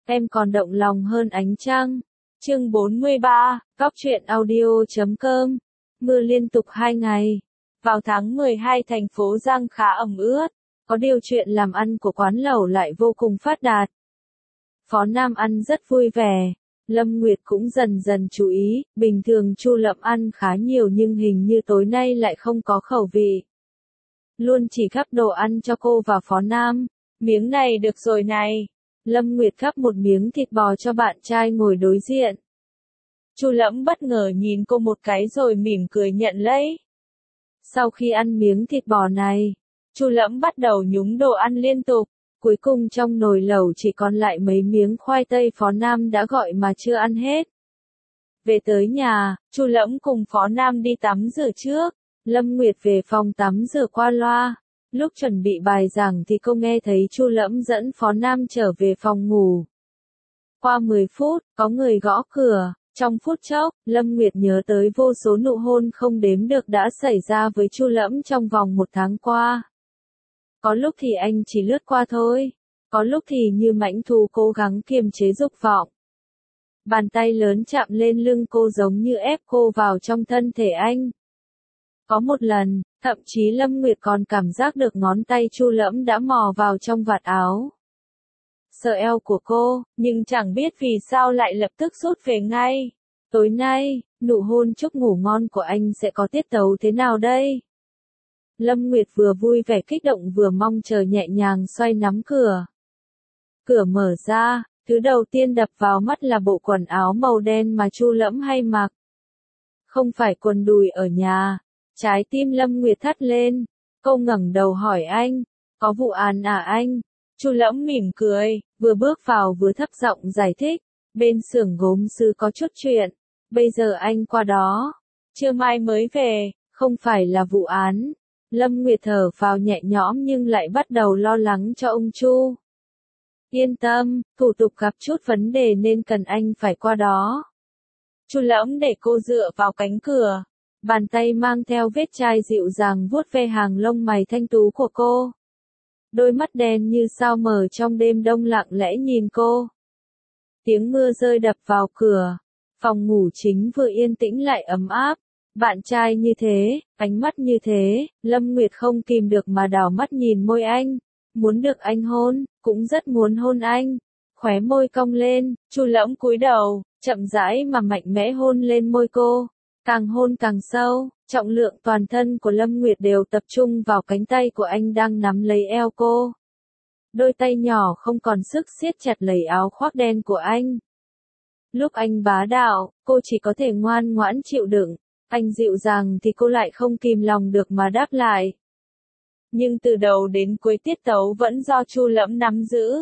em còn động lòng hơn ánh trăng. Chương 43, Góc truyện audio.com. Mưa liên tục 2 ngày. Vào tháng 12 thành phố Giang khá ẩm ướt, có điều chuyện làm ăn của quán lẩu lại vô cùng phát đạt. Phó Nam ăn rất vui vẻ, Lâm Nguyệt cũng dần dần chú ý, bình thường Chu Lẫm ăn khá nhiều nhưng hình như tối nay lại không có khẩu vị. Luôn chỉ gắp đồ ăn cho cô và Phó Nam. Miếng này được rồi này. Lâm Nguyệt gắp một miếng thịt bò cho bạn trai ngồi đối diện. Chu Lẫm bất ngờ nhìn cô một cái rồi mỉm cười nhận lấy. Sau khi ăn miếng thịt bò này, Chu Lẫm bắt đầu nhúng đồ ăn liên tục. Cuối cùng trong nồi lẩu chỉ còn lại mấy miếng khoai tây Phó Nam đã gọi mà chưa ăn hết. Về tới nhà, Chu Lẫm cùng Phó Nam đi tắm rửa trước. Lâm Nguyệt về phòng tắm rửa qua loa. Lúc chuẩn bị bài giảng thì cô nghe thấy Chu Lẫm dẫn Phó Nam trở về phòng ngủ. Qua 10 phút, có người gõ cửa. Trong phút chốc, Lâm Nguyệt nhớ tới vô số nụ hôn không đếm được đã xảy ra với Chu Lẫm trong vòng 1 tháng qua. Có lúc thì anh chỉ lướt qua thôi, có lúc thì như mãnh thú cố gắng kiềm chế dục vọng. Bàn tay lớn chạm lên lưng cô giống như ép cô vào trong thân thể anh. Có một lần, thậm chí Lâm Nguyệt còn cảm giác được ngón tay Chu Lẫm đã mò vào trong vạt áo. Sờ eo của cô, nhưng chẳng biết vì sao lại lập tức rút về ngay. Tối nay, nụ hôn chúc ngủ ngon của anh sẽ có tiết tấu thế nào đây? Lâm Nguyệt vừa vui vẻ kích động vừa mong chờ nhẹ nhàng xoay nắm cửa. Cửa mở ra, thứ đầu tiên đập vào mắt là bộ quần áo màu đen mà Chu Lẫm hay mặc. Không phải quần đùi ở nhà. Trái tim Lâm Nguyệt thắt lên. Cô ngẩng đầu hỏi anh, có vụ án à anh? Chu Lẫm mỉm cười, vừa bước vào vừa thấp giọng giải thích, bên xưởng gốm sứ có chút chuyện, bây giờ anh qua đó, trưa mai mới về, không phải là vụ án. Lâm Nguyệt thở phào nhẹ nhõm nhưng lại bắt đầu lo lắng cho ông Chu. Yên tâm, thủ tục gặp chút vấn đề nên cần anh phải qua đó. Chu Lẫm để cô dựa vào cánh cửa, bàn tay mang theo vết chai dịu dàng vuốt ve hàng lông mày thanh tú của cô. Đôi mắt đen như sao mở trong đêm đông lặng lẽ nhìn cô. Tiếng mưa rơi đập vào cửa. Phòng ngủ chính vừa yên tĩnh lại ấm áp. Bạn trai như thế, ánh mắt như thế, Lâm Nguyệt không kìm được mà đảo mắt nhìn môi anh. Muốn được anh hôn, cũng rất muốn hôn anh. Khóe môi cong lên, Chu Lẫm cúi đầu, chậm rãi mà mạnh mẽ hôn lên môi cô. Càng hôn càng sâu, trọng lượng toàn thân của Lâm Nguyệt đều tập trung vào cánh tay của anh đang nắm lấy eo cô. Đôi tay nhỏ không còn sức siết chặt lấy áo khoác đen của anh. Lúc anh bá đạo, cô chỉ có thể ngoan ngoãn chịu đựng. Anh dịu dàng thì cô lại không kìm lòng được mà đáp lại. Nhưng từ đầu đến cuối tiết tấu vẫn do Chu Lẫm nắm giữ.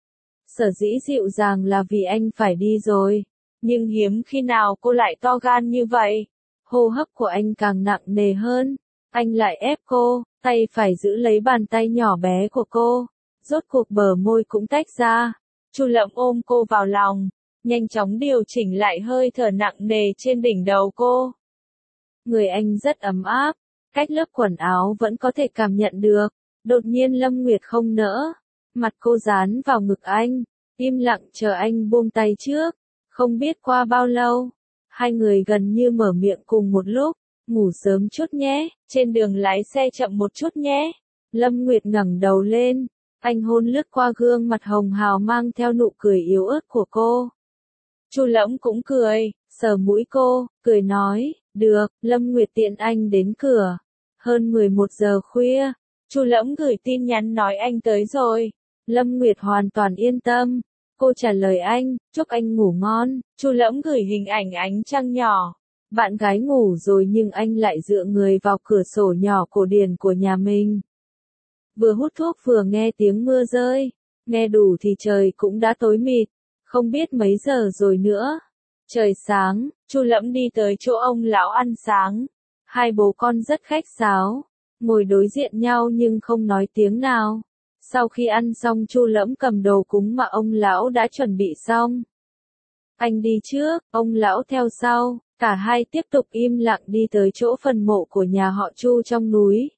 Sở dĩ dịu dàng là vì anh phải đi rồi. Nhưng hiếm khi nào cô lại to gan như vậy. Hô hấp của anh càng nặng nề hơn. Anh lại ép cô, tay phải giữ lấy bàn tay nhỏ bé của cô. Rốt cuộc bờ môi cũng tách ra. Chu Lẫm ôm cô vào lòng, nhanh chóng điều chỉnh lại hơi thở nặng nề trên đỉnh đầu cô. Người anh rất ấm áp, cách lớp quần áo vẫn có thể cảm nhận được. Đột nhiên Lâm Nguyệt không nỡ. Mặt cô dán vào ngực anh, im lặng chờ anh buông tay trước. Không biết qua bao lâu, hai người gần như mở miệng cùng một lúc, ngủ sớm chút nhé, trên đường lái xe chậm một chút nhé. Lâm Nguyệt ngẩng đầu lên, anh hôn lướt qua gương mặt hồng hào mang theo nụ cười yếu ớt của cô. Chu Lẫm cũng cười, sờ mũi cô, cười nói, được, Lâm Nguyệt tiện anh đến cửa. Hơn 11 giờ khuya, Chu Lẫm gửi tin nhắn nói anh tới rồi. Lâm Nguyệt hoàn toàn yên tâm. Cô trả lời anh, chúc anh ngủ ngon. Chu Lẫm gửi hình ảnh ánh trăng nhỏ. Bạn gái ngủ rồi nhưng anh lại dựa người vào cửa sổ nhỏ cổ điển của nhà mình. Vừa hút thuốc vừa nghe tiếng mưa rơi. Nghe đủ thì trời cũng đã tối mịt. Không biết mấy giờ rồi nữa. Trời sáng, Chu Lẫm đi tới chỗ ông lão ăn sáng. Hai bố con rất khách sáo. Ngồi đối diện nhau nhưng không nói tiếng nào. Sau khi ăn xong Chu Lẫm cầm đồ cúng mà ông lão đã chuẩn bị xong. Anh đi trước, ông lão theo sau, cả hai tiếp tục im lặng đi tới chỗ phần mộ của nhà họ Chu trong núi.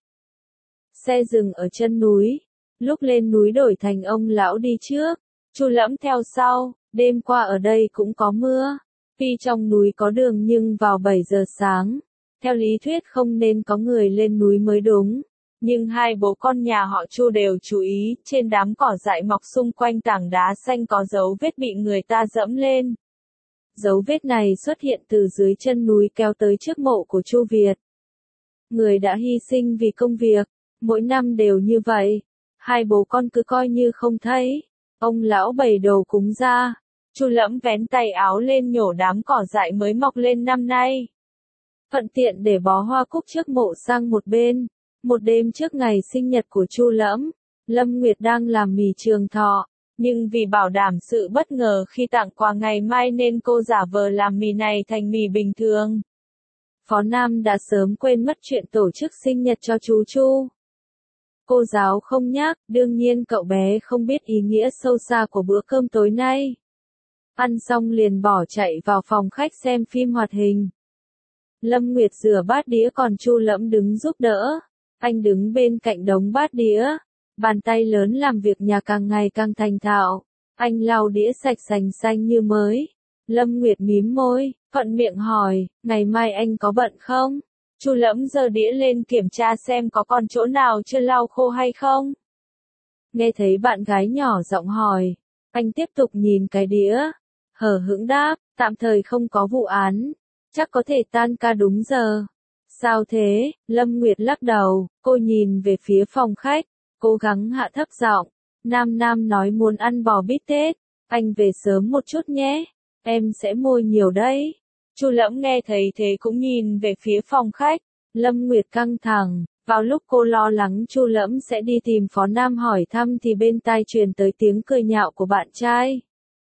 Xe dừng ở chân núi, lúc lên núi đổi thành ông lão đi trước, Chu Lẫm theo sau, Đêm qua ở đây cũng có mưa. Tuy trong núi có đường nhưng vào 7 giờ sáng. Theo lý thuyết không nên có người lên núi mới đúng. Nhưng hai bố con nhà họ Chu đều chú ý, trên đám cỏ dại mọc xung quanh tảng đá xanh có dấu vết bị người ta dẫm lên. Dấu vết này xuất hiện từ dưới chân núi kéo tới trước mộ của Chu Việt. Người đã hy sinh vì công việc, mỗi năm đều như vậy. Hai bố con cứ coi như không thấy. Ông lão bày đồ cúng ra. Chu Lẫm vén tay áo lên nhổ đám cỏ dại mới mọc lên năm nay. Thuận tiện để bó hoa cúc trước mộ sang một bên. Một đêm trước ngày sinh nhật của Chu Lẫm, Lâm Nguyệt đang làm mì trường thọ, nhưng vì bảo đảm sự bất ngờ khi tặng quà ngày mai nên cô giả vờ làm mì này thành mì bình thường. Phó Nam đã sớm quên mất chuyện tổ chức sinh nhật cho chú Chu. Cô giáo không nhắc, đương nhiên cậu bé không biết ý nghĩa sâu xa của bữa cơm tối nay. Ăn xong liền bỏ chạy vào phòng khách xem phim hoạt hình. Lâm Nguyệt rửa bát đĩa còn Chu Lẫm đứng giúp đỡ. Anh đứng bên cạnh đống bát đĩa. Bàn tay lớn làm việc nhà càng ngày càng thành thạo. Anh lau đĩa sạch sành xanh như mới. Lâm Nguyệt mím môi, thuận miệng hỏi, ngày mai anh có bận không? Chu Lẫm giơ đĩa lên kiểm tra xem có còn chỗ nào chưa lau khô hay không. Nghe thấy bạn gái nhỏ giọng hỏi, anh tiếp tục nhìn cái đĩa. Hờ hững đáp, tạm thời không có vụ án. Chắc có thể tan ca đúng giờ. Sao thế? Lâm Nguyệt lắc đầu, cô nhìn về phía phòng khách, cố gắng hạ thấp giọng. Nam Nam nói muốn ăn bò bít tết, anh về sớm một chút nhé, em sẽ mua nhiều đấy. Chu Lẫm nghe thấy thế cũng nhìn về phía phòng khách, Lâm Nguyệt căng thẳng, vào lúc cô lo lắng Chu Lẫm sẽ đi tìm Phó Nam hỏi thăm thì bên tai truyền tới tiếng cười nhạo của bạn trai.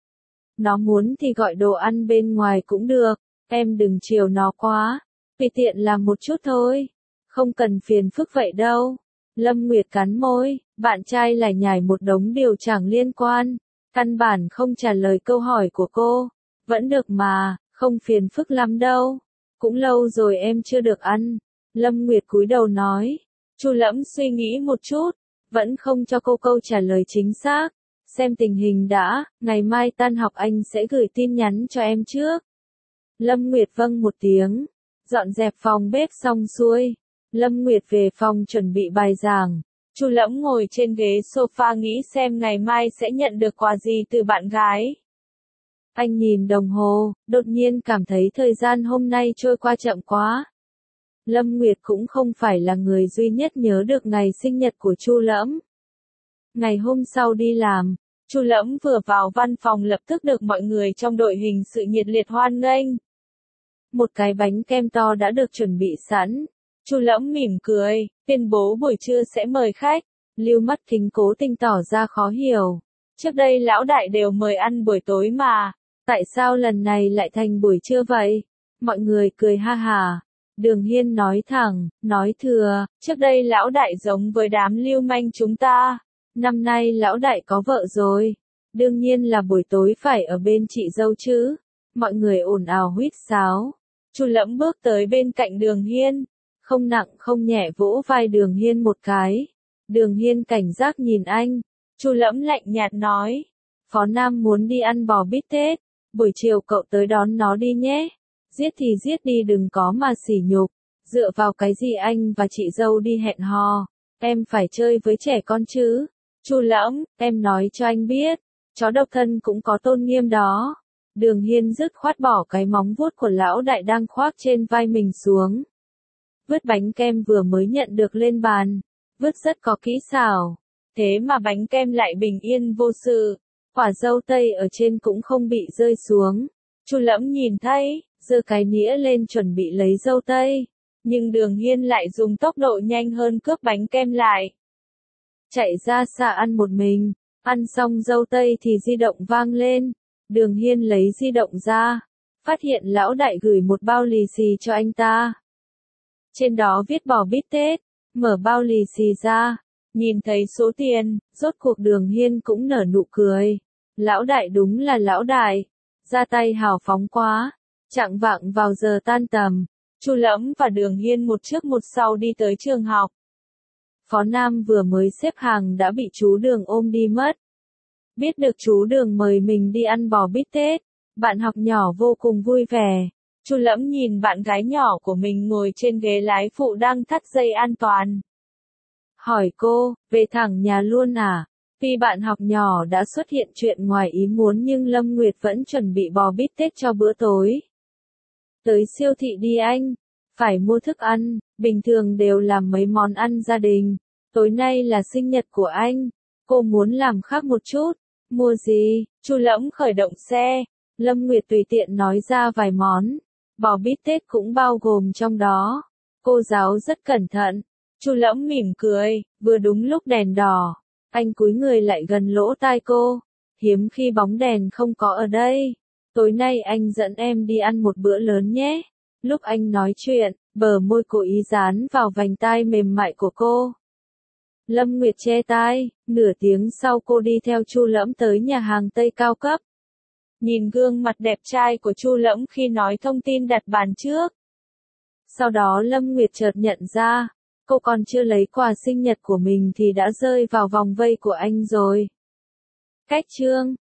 Nó muốn thì gọi đồ ăn bên ngoài cũng được, em đừng chiều nó quá. Tùy tiện làm một chút thôi. Không cần phiền phức vậy đâu. Lâm Nguyệt cắn môi, bạn trai lại nhảy một đống điều chẳng liên quan. Căn bản không trả lời câu hỏi của cô. Vẫn được mà, không phiền phức lắm đâu. Cũng lâu rồi em chưa được ăn. Lâm Nguyệt cúi đầu nói. Chu Lẫm suy nghĩ một chút. Vẫn không cho cô câu trả lời chính xác. Xem tình hình đã, ngày mai tan học anh sẽ gửi tin nhắn cho em trước. Lâm Nguyệt vâng một tiếng. Dọn dẹp phòng bếp xong xuôi, Lâm Nguyệt về phòng chuẩn bị bài giảng. Chu Lẫm ngồi trên ghế sofa nghĩ xem ngày mai sẽ nhận được quà gì từ bạn gái. Anh nhìn đồng hồ, đột nhiên cảm thấy thời gian hôm nay trôi qua chậm quá. Lâm Nguyệt cũng không phải là người duy nhất nhớ được ngày sinh nhật của Chu Lẫm. Ngày hôm sau đi làm, Chu Lẫm vừa vào văn phòng lập tức được mọi người trong đội hình sự nhiệt liệt hoan nghênh. Một cái bánh kem to đã được chuẩn bị sẵn. Chu Lẫm mỉm cười, tuyên bố buổi trưa sẽ mời khách. Lưu Mắt Kính cố tình tỏ ra khó hiểu. Trước đây lão đại đều mời ăn buổi tối mà. Tại sao lần này lại thành buổi trưa vậy? Mọi người cười ha hả. Đường Hiên nói thẳng, nói thừa, trước đây lão đại giống với đám lưu manh chúng ta. Năm nay lão đại có vợ rồi. Đương nhiên là buổi tối phải ở bên chị dâu chứ. Mọi người ồn ào huýt sáo. Chu Lẫm bước tới bên cạnh Đường Hiên, không nặng không nhẹ vỗ vai Đường Hiên một cái. Đường Hiên cảnh giác nhìn anh. Chu Lẫm lạnh nhạt nói, Phó Nam muốn đi ăn bò bít tết, buổi chiều cậu tới đón nó đi nhé. Giết thì giết đi, đừng có mà sỉ nhục. Dựa vào cái gì anh và chị dâu đi hẹn hò? Em phải chơi với trẻ con chứ. Chu Lẫm, em nói cho anh biết, chó độc thân cũng có tôn nghiêm đó. Đường Hiên dứt khoát bỏ cái móng vuốt của lão đại đang khoác trên vai mình xuống. Vứt bánh kem vừa mới nhận được lên bàn. Vứt rất có kỹ xảo. Thế mà bánh kem lại bình yên vô sự. Quả dâu tây ở trên cũng không bị rơi xuống. Chu Lẫm nhìn thấy, giơ cái nĩa lên chuẩn bị lấy dâu tây. Nhưng Đường Hiên lại dùng tốc độ nhanh hơn cướp bánh kem lại. Chạy ra xa ăn một mình. Ăn xong dâu tây thì di động vang lên. Đường Hiên lấy di động ra, phát hiện lão đại gửi một bao lì xì cho anh ta. Trên đó viết bò bít tết, mở bao lì xì ra, nhìn thấy số tiền, rốt cuộc Đường Hiên cũng nở nụ cười. Lão đại đúng là lão đại, ra tay hào phóng quá. Chạng vạng vào giờ tan tầm, Chu Lẫm và Đường Hiên một trước một sau đi tới trường học. Phó Nam vừa mới xếp hàng đã bị chú Đường ôm đi mất. Biết được chú Đường mời mình đi ăn bò bít tết, bạn học nhỏ vô cùng vui vẻ. Chu Lẫm nhìn bạn gái nhỏ của mình ngồi trên ghế lái phụ đang thắt dây an toàn. Hỏi cô, về thẳng nhà luôn à? Tuy bạn học nhỏ đã xuất hiện chuyện ngoài ý muốn nhưng Lâm Nguyệt vẫn chuẩn bị bò bít tết cho bữa tối. Tới siêu thị đi anh, phải mua thức ăn, bình thường đều làm mấy món ăn gia đình. Tối nay là sinh nhật của anh, cô muốn làm khác một chút. Mua gì? Chu Lẫm khởi động xe, Lâm Nguyệt tùy tiện nói ra vài món. Bò bít tết cũng bao gồm trong đó. Cô giáo rất cẩn thận. Chu Lẫm mỉm cười, vừa đúng lúc đèn đỏ. Anh cúi người lại gần lỗ tai cô. Hiếm khi bóng đèn không có ở đây. Tối nay anh dẫn em đi ăn một bữa lớn nhé. Lúc anh nói chuyện, bờ môi cố ý dán vào vành tai mềm mại của cô. Lâm Nguyệt che tai, nửa tiếng sau cô đi theo Chu Lẫm tới nhà hàng Tây cao cấp. Nhìn gương mặt đẹp trai của Chu Lẫm khi nói thông tin đặt bàn trước. Sau đó Lâm Nguyệt chợt nhận ra, cô còn chưa lấy quà sinh nhật của mình thì đã rơi vào vòng vây của anh rồi. Cách chương